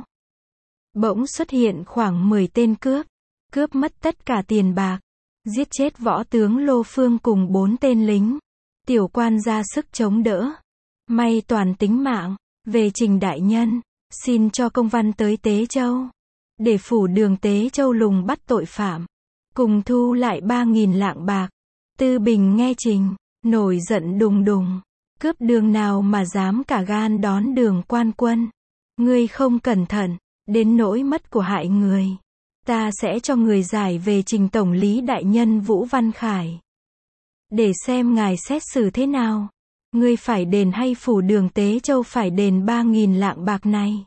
Bỗng xuất hiện khoảng 10 tên cướp. Cướp mất tất cả tiền bạc. Giết chết võ tướng Lô Phương cùng 4 tên lính. Tiểu quan ra sức chống đỡ. May toàn tính mạng. Về Trình đại nhân, xin cho công văn tới Tế Châu. Để phủ đường Tế Châu lùng bắt tội phạm. Cùng thu lại 3.000 lạng bạc. Tư Bình nghe trình, nổi giận đùng đùng. Cướp đường nào mà dám cả gan đón đường quan quân. Ngươi không cẩn thận, đến nỗi mất của hại người. Ta sẽ cho người giải về trình tổng lý đại nhân Vũ Văn Khải. Để xem ngài xét xử thế nào. Ngươi phải đền hay phủ đường Tế Châu phải đền 3.000 lạng bạc này.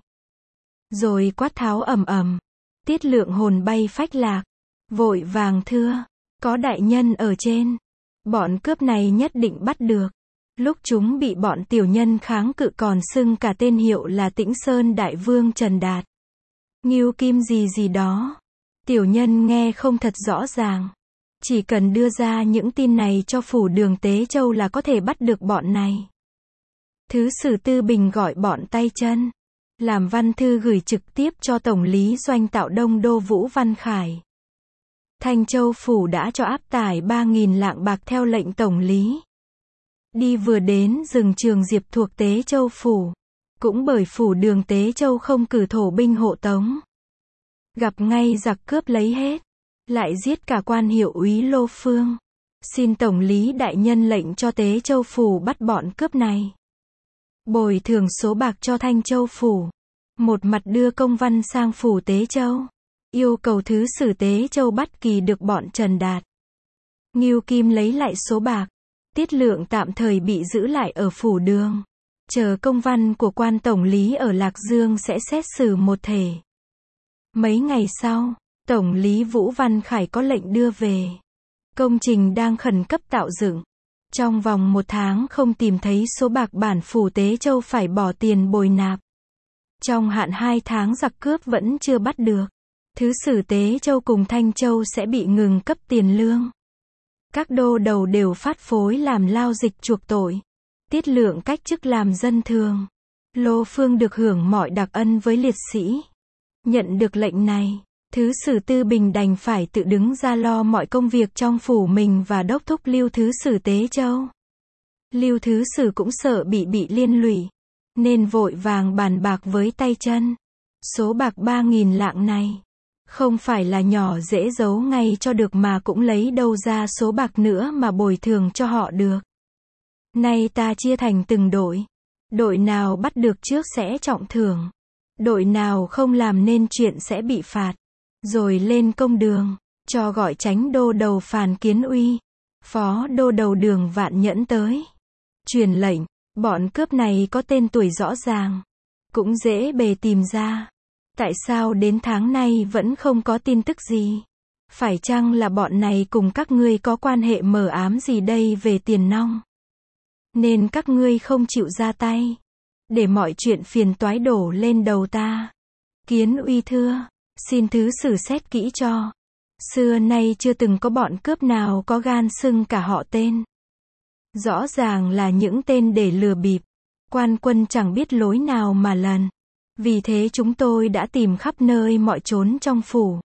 Rồi quát tháo ầm ầm. Tiết Lượng hồn bay phách lạc. Vội vàng thưa. Có đại nhân ở trên. Bọn cướp này nhất định bắt được. Lúc chúng bị bọn tiểu nhân kháng cự còn xưng cả tên hiệu là Tĩnh Sơn Đại Vương Trần Đạt. Ngưu Kim gì gì đó. Tiểu nhân nghe không thật rõ ràng. Chỉ cần đưa ra những tin này cho phủ đường Tế Châu là có thể bắt được bọn này. Thứ sử Tư Bình gọi bọn tay chân. Làm văn thư gửi trực tiếp cho Tổng lý Doanh Tạo Đông Đô Vũ Văn Khải. Thanh Châu phủ đã cho áp tải 3.000 lạng bạc theo lệnh Tổng lý. Đi vừa đến rừng Trường Diệp thuộc Tế Châu phủ. Cũng bởi phủ đường Tế Châu không cử thổ binh hộ tống. Gặp ngay giặc cướp lấy hết. Lại giết cả quan hiệu úy Lô Phương. Xin Tổng lý đại nhân lệnh cho Tế Châu phủ bắt bọn cướp này. Bồi thường số bạc cho Thanh Châu phủ. Một mặt đưa công văn sang phủ Tế Châu. Yêu cầu thứ sử Tế Châu bắt kỳ được bọn Trần Đạt. Ngưu Kim lấy lại số bạc. Tiết Lượng tạm thời bị giữ lại ở phủ đường. Chờ công văn của quan tổng lý ở Lạc Dương sẽ xét xử một thể. Mấy ngày sau, Tổng lý Vũ Văn Khải có lệnh đưa về. Công trình đang khẩn cấp tạo dựng. Trong vòng 1 tháng không tìm thấy số bạc bản phủ Tế Châu phải bỏ tiền bồi nạp. Trong hạn 2 tháng giặc cướp vẫn chưa bắt được. Thứ sử Tế Châu cùng Thanh Châu sẽ bị ngừng cấp tiền lương. Các đô đầu đều phát phối làm lao dịch chuộc tội. Tiết Lượng cách chức làm dân thường. Lô Phương được hưởng mọi đặc ân với liệt sĩ. Nhận được lệnh này, thứ sử Tư Bình đành phải tự đứng ra lo mọi công việc trong phủ mình và đốc thúc Lưu thứ sử Tế Châu. Lưu thứ sử cũng sợ bị liên lụy, nên vội vàng bàn bạc với tay chân. Số bạc 3.000 lạng này, không phải là nhỏ dễ giấu ngay cho được mà cũng lấy đâu ra số bạc nữa mà bồi thường cho họ được. Nay ta chia thành từng đội. Đội nào bắt được trước sẽ trọng thưởng. Đội nào không làm nên chuyện sẽ bị phạt. Rồi lên công đường, cho gọi chánh đô đầu Phàn Kiến Uy, phó đô đầu Đường Vạn Nhẫn tới. Truyền lệnh, bọn cướp này có tên tuổi rõ ràng. Cũng dễ bề tìm ra. Tại sao đến tháng nay vẫn không có tin tức gì? Phải chăng là bọn này cùng các ngươi có quan hệ mờ ám gì đây về tiền nong? Nên các ngươi không chịu ra tay. Để mọi chuyện phiền toái đổ lên đầu ta. Kiến Uy thưa, xin thứ sử xét kỹ cho. Xưa nay chưa từng có bọn cướp nào có gan xưng cả họ tên. Rõ ràng là những tên để lừa bịp. Quan quân chẳng biết lối nào mà lần. Vì thế chúng tôi đã tìm khắp nơi mọi chốn trong phủ.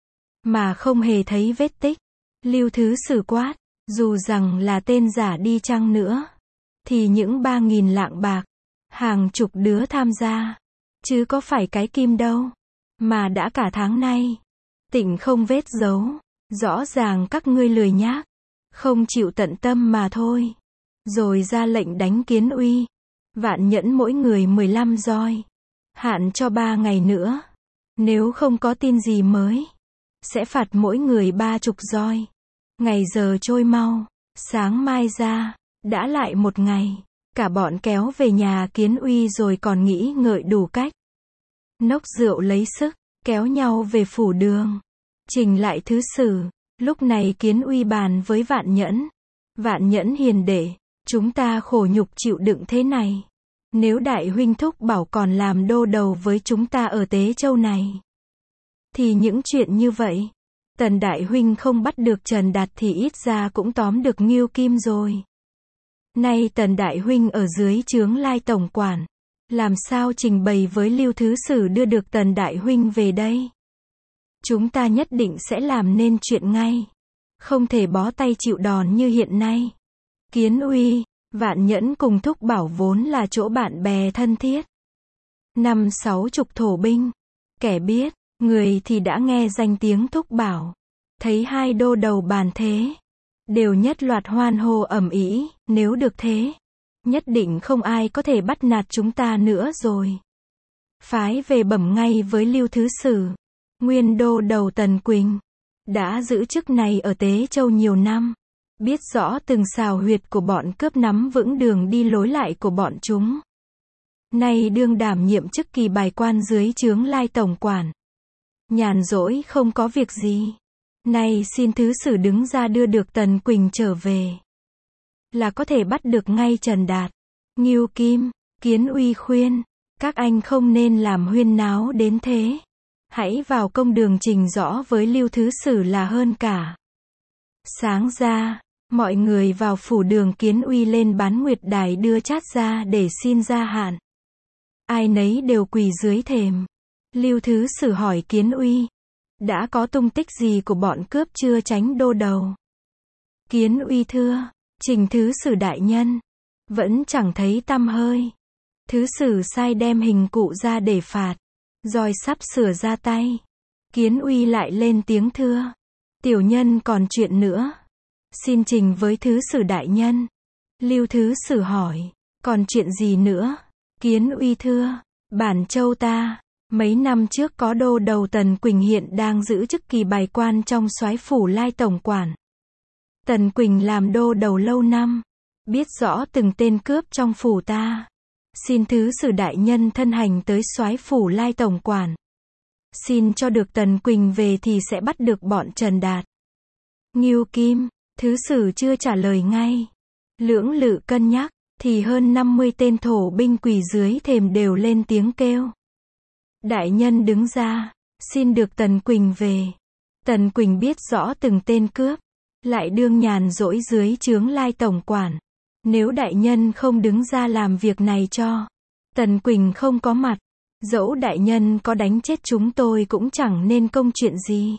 Mà không hề thấy vết tích. Lưu thứ sử quát, dù rằng là tên giả đi chăng nữa. Thì những 3.000 lạng bạc, hàng chục đứa tham gia. Chứ có phải cái kim đâu. Mà đã cả tháng nay. Tịnh không vết dấu. Rõ ràng các ngươi lười nhác. Không chịu tận tâm mà thôi. Rồi ra lệnh đánh Kiến Uy. Vạn Nhẫn mỗi người 15 roi. Hạn cho 3 ngày nữa. Nếu không có tin gì mới, sẽ phạt mỗi người 30 roi. Ngày giờ trôi mau. Sáng mai ra, đã lại một ngày. Cả bọn kéo về nhà Kiến Uy rồi còn nghĩ ngợi đủ cách. Nốc rượu lấy sức, kéo nhau về phủ đường. Trình lại thứ sử. Lúc này Kiến Uy bàn với Vạn Nhẫn. Vạn Nhẫn hiền đệ, chúng ta khổ nhục chịu đựng thế này. Nếu đại huynh thúc bảo còn làm đô đầu với chúng ta ở Tế Châu này, thì những chuyện như vậy, Tần đại huynh không bắt được Trần Đạt thì ít ra cũng tóm được Ngưu Kim rồi. Nay Tần đại huynh ở dưới trướng Lai tổng quản, làm sao trình bày với Lưu thứ sử đưa được Tần đại huynh về đây? Chúng ta nhất định sẽ làm nên chuyện ngay, không thể bó tay chịu đòn như hiện nay. Kiến Uy, Vạn Nhẫn cùng thúc bảo vốn là chỗ bạn bè thân thiết. 50-60 thổ binh, kẻ biết, người thì đã nghe danh tiếng thúc bảo. Thấy hai đô đầu bàn thế, đều nhất loạt hoan hô ầm ĩ, nếu được thế, nhất định không ai có thể bắt nạt chúng ta nữa rồi. Phái về bẩm ngay với Lưu thứ sử, nguyên đô đầu Tần Quỳnh, đã giữ chức này ở Tế Châu nhiều năm. Biết rõ từng xào huyệt của bọn cướp, nắm vững đường đi lối lại của bọn chúng. Nay đương đảm nhiệm chức kỳ bài quan dưới trướng Lai tổng quản. Nhàn rỗi không có việc gì. Nay xin thứ sử đứng ra đưa được Tần Quỳnh trở về. là có thể bắt được ngay Trần Đạt. Ngưu Kim, Kiến Uy khuyên, các anh không nên làm huyên náo đến thế. Hãy vào công đường trình rõ với Lưu Thứ Sử là hơn cả. Sáng ra, mọi người vào phủ đường Kiến Uy lên Bán Nguyệt Đài đưa chát ra để xin gia hạn. Ai nấy đều quỳ dưới thềm. Lưu Thứ Sử hỏi Kiến Uy, đã có tung tích gì của bọn cướp chưa tránh đô đầu? Kiến Uy thưa, trình Thứ Sử đại nhân, vẫn chẳng thấy tăm hơi. Thứ Sử sai đem hình cụ ra để phạt, rồi sắp sửa ra tay. Kiến Uy lại lên tiếng thưa, tiểu nhân còn chuyện nữa, xin trình với Thứ Sử đại nhân. Lưu Thứ Sử hỏi, còn chuyện gì nữa? Kiến Uy thưa, bản châu ta, mấy năm trước có đô đầu Tần Quỳnh hiện đang giữ chức kỳ bài quan trong soái phủ Lai tổng quản. Tần Quỳnh làm đô đầu lâu năm, biết rõ từng tên cướp trong phủ ta. Xin Thứ Sử đại nhân thân hành tới soái phủ Lai tổng quản. Xin cho được Tần Quỳnh về thì sẽ bắt được bọn Trần Đạt. Ngưu Kim, Thứ Sử chưa trả lời ngay. Lưỡng lự cân nhắc, thì hơn 50 tên thổ binh quỳ dưới thềm đều lên tiếng kêu. Đại nhân đứng ra, xin được Tần Quỳnh về. Tần Quỳnh biết rõ từng tên cướp, lại đương nhàn rỗi dưới trướng Lai tổng quản. Nếu đại nhân không đứng ra làm việc này cho Tần Quỳnh không có mặt, dẫu đại nhân có đánh chết chúng tôi cũng chẳng nên công chuyện gì.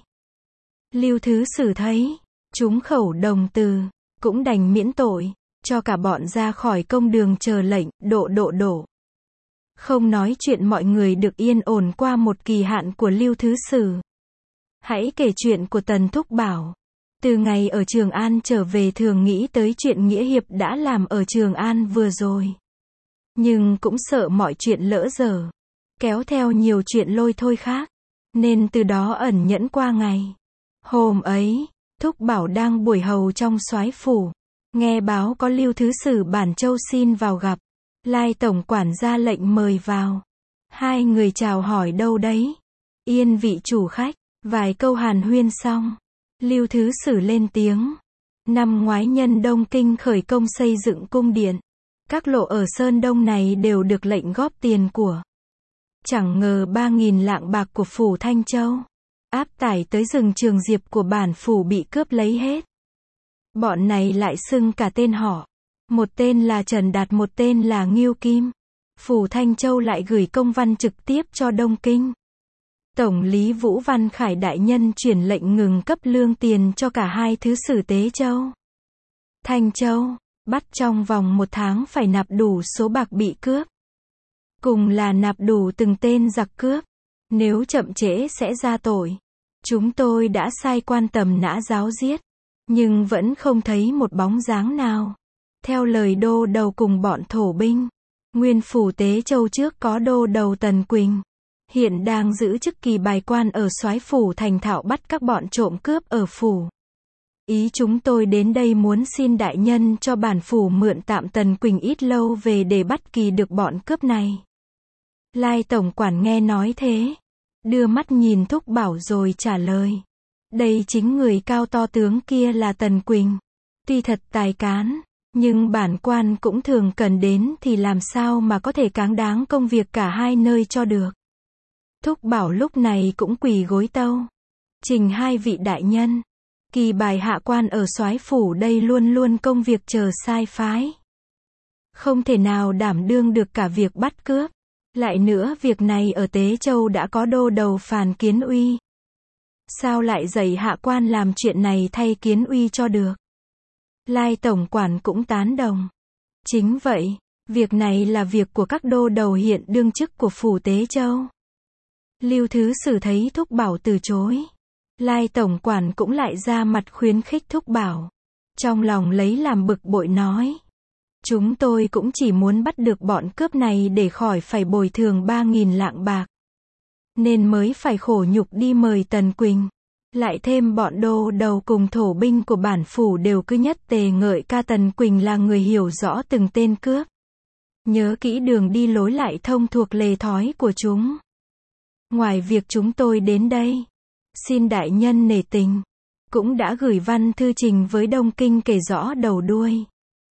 Lưu Thứ Sử thấy chúng khẩu đồng từ, cũng đành miễn tội, cho cả bọn ra khỏi công đường chờ lệnh, đổ. Không nói chuyện mọi người được yên ổn qua một kỳ hạn của Lưu Thứ Sử. Hãy kể chuyện của Tần Thúc Bảo. Từ ngày ở Trường An trở về thường nghĩ tới chuyện nghĩa hiệp đã làm ở Trường An vừa rồi. Nhưng cũng sợ mọi chuyện lỡ dở, kéo theo nhiều chuyện lôi thôi khác, nên từ đó ẩn nhẫn qua ngày. Hôm ấy, Thúc Bảo đang buổi hầu trong soái phủ, nghe báo có Lưu Thứ Sử Bản Châu xin vào gặp. Lai tổng quản ra lệnh mời vào. Hai người chào hỏi đâu đấy. Yên vị chủ khách, vài câu hàn huyên xong, Lưu Thứ Sử lên tiếng. Năm ngoái nhân Đông Kinh khởi công xây dựng cung điện. Các lộ ở Sơn Đông này đều được lệnh góp tiền của. Chẳng ngờ 3.000 lạng bạc của phủ Thanh Châu áp tải tới rừng Trường Diệp của bản phủ bị cướp lấy hết. Bọn này lại xưng cả tên họ. Một tên là Trần Đạt, một tên là Ngưu Kim. Phủ Thanh Châu lại gửi công văn trực tiếp cho Đông Kinh. Tổng lý Vũ Văn Khải đại nhân chuyển lệnh ngừng cấp lương tiền cho cả hai thứ sử Tế Châu, Thanh Châu, bắt trong vòng 1 tháng phải nạp đủ số bạc bị cướp. Cùng là nạp đủ từng tên giặc cướp. Nếu chậm trễ sẽ ra tội. Chúng tôi đã sai quan tầm nã giáo giết, nhưng vẫn không thấy một bóng dáng nào. Theo lời đô đầu cùng bọn thổ binh, nguyên phủ Tế Châu trước có đô đầu Tần Quỳnh, hiện đang giữ chức kỳ bài quan ở soái phủ thành thạo bắt các bọn trộm cướp ở phủ. Ý chúng tôi đến đây muốn xin đại nhân cho bản phủ mượn tạm Tần Quỳnh ít lâu về để bắt kỳ được bọn cướp này. Lai tổng quản nghe nói thế, đưa mắt nhìn Thúc Bảo rồi trả lời. Đây chính người cao to tướng kia là Tần Quỳnh. Tuy thật tài cán, nhưng bản quan cũng thường cần đến thì làm sao mà có thể cáng đáng công việc cả hai nơi cho được. Thúc Bảo lúc này cũng quỳ gối tâu. Trình hai vị đại nhân, kỳ bài hạ quan ở soái phủ đây luôn luôn công việc chờ sai phái. Không thể nào đảm đương được cả việc bắt cướp. Lại nữa việc này ở Tế Châu đã có đô đầu Phàn Kiến Uy. Sao lại dạy hạ quan làm chuyện này thay Kiến Uy cho được? Lai tổng quản cũng tán đồng. Chính vậy, việc này là việc của các đô đầu hiện đương chức của phủ Tế Châu. Lưu Thứ Sử thấy Thúc Bảo từ chối, Lai tổng quản cũng lại ra mặt khuyến khích Thúc Bảo. Trong lòng lấy làm bực bội nói. Chúng tôi cũng chỉ muốn bắt được bọn cướp này để khỏi phải bồi thường 3.000 lạng bạc. Nên mới phải khổ nhục đi mời Tần Quỳnh. Lại thêm bọn đô đầu cùng thổ binh của bản phủ đều cứ nhất tề ngợi ca Tần Quỳnh là người hiểu rõ từng tên cướp. Nhớ kỹ đường đi lối lại thông thuộc lề thói của chúng. Ngoài việc chúng tôi đến đây, xin đại nhân nể tình, cũng đã gửi văn thư trình với Đông Kinh kể rõ đầu đuôi.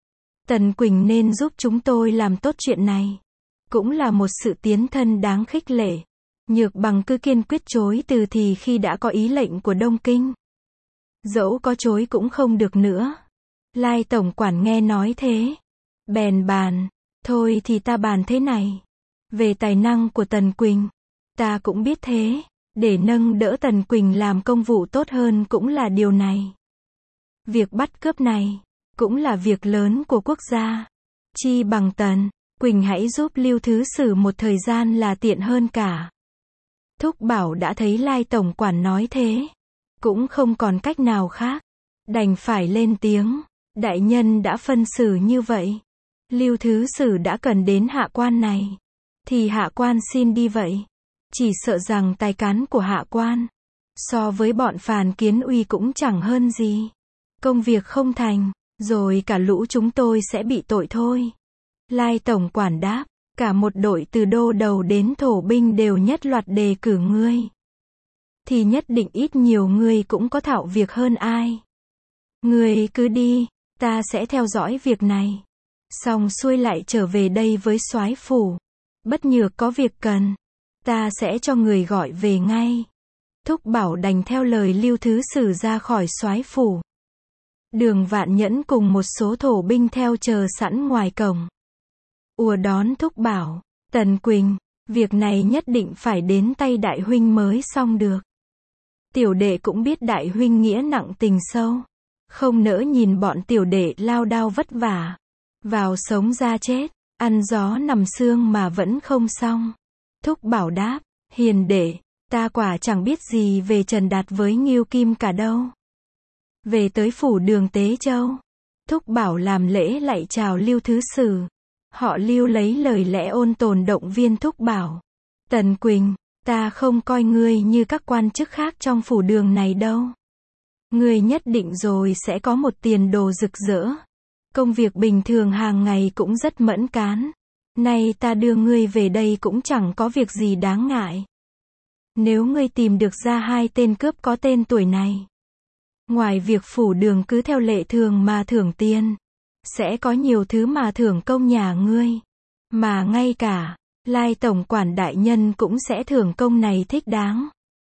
Tần Quỳnh nên giúp chúng tôi làm tốt chuyện này. Cũng là một sự tiến thân đáng khích lệ. Nhược Bằng cứ kiên quyết chối từ thì khi đã có ý lệnh của Đông Kinh. Dẫu có chối cũng không được nữa. Lai tổng quản nghe nói thế. Bèn bàn, thôi thì ta bàn thế này. Về tài năng của Tần Quỳnh, ta cũng biết thế. Để nâng đỡ Tần Quỳnh làm công vụ tốt hơn cũng là điều này. Việc bắt cướp này, cũng là việc lớn của quốc gia. Chi bằng Tần Quỳnh hãy giúp Lưu Thứ Sử một thời gian là tiện hơn cả. Thúc Bảo đã thấy Lai tổng quản nói thế. Cũng không còn cách nào khác. Đành phải lên tiếng. Đại nhân đã phân xử như vậy. Lưu Thứ Sử đã cần đến hạ quan này. Thì hạ quan xin đi vậy. Chỉ sợ rằng tài cán của hạ quan, so với bọn Phàn Kiến Uy cũng chẳng hơn gì. Công việc không thành, rồi cả lũ chúng tôi sẽ bị tội thôi. Lai tổng quản đáp, cả một đội từ đô đầu đến thổ binh đều nhất loạt đề cử ngươi. Thì nhất định ít nhiều ngươi cũng có thạo việc hơn ai. Ngươi cứ đi, ta sẽ theo dõi việc này. Xong xuôi lại trở về đây với soái phủ. Bất nhược có việc cần, ta sẽ cho người gọi về ngay. Thúc Bảo đành theo lời Lưu Thứ Sử ra khỏi soái phủ. Đường Vạn Nhẫn cùng một số thổ binh theo chờ sẵn ngoài cổng. Ùa đón Thúc Bảo, Tần Quỳnh, việc này nhất định phải đến tay đại huynh mới xong được. Tiểu đệ cũng biết đại huynh nghĩa nặng tình sâu. Không nỡ nhìn bọn tiểu đệ lao đao vất vả. Vào sống ra chết, ăn gió nằm sương mà vẫn không xong. Thúc Bảo đáp, hiền đệ, ta quả chẳng biết gì về Trần Đạt với Ngưu Kim cả đâu. Về tới phủ Đường Tế Châu, Thúc Bảo làm lễ lạy chào Lưu Thứ Sử. Họ Lưu lấy lời lẽ ôn tồn động viên Thúc Bảo. Tần Quỳnh, ta không coi ngươi như các quan chức khác trong phủ Đường này đâu. Ngươi nhất định rồi sẽ có một tiền đồ rực rỡ. Công việc bình thường hàng ngày cũng rất mẫn cán. Nay ta đưa ngươi về đây cũng chẳng có việc gì đáng ngại. Nếu ngươi tìm được ra 2 tên cướp có tên tuổi này, ngoài việc phủ Đường cứ theo lệ thường mà thưởng tiền, sẽ có nhiều thứ mà thưởng công nhà ngươi. Mà ngay cả Lai tổng quản đại nhân cũng sẽ thưởng công này thích đáng.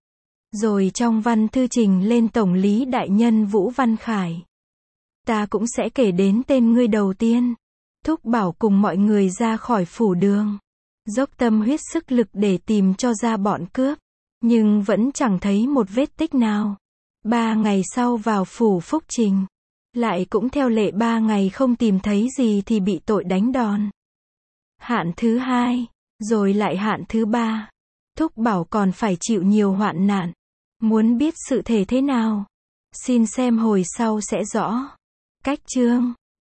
Rồi trong văn thư trình lên tổng lý đại nhân Vũ Văn Khải, ta cũng sẽ kể đến tên ngươi đầu tiên. Thúc Bảo cùng mọi người ra khỏi phủ Đường, dốc tâm huyết sức lực để tìm cho ra bọn cướp, nhưng vẫn chẳng thấy một vết tích nào. 3 ngày sau vào phủ Phúc Trình, lại cũng theo lệ 3 ngày không tìm thấy gì thì bị tội đánh đòn. Hạn thứ 2, rồi lại hạn thứ 3. Thúc Bảo còn phải chịu nhiều hoạn nạn. Muốn biết sự thể thế nào? Xin xem hồi sau sẽ rõ. Cách chương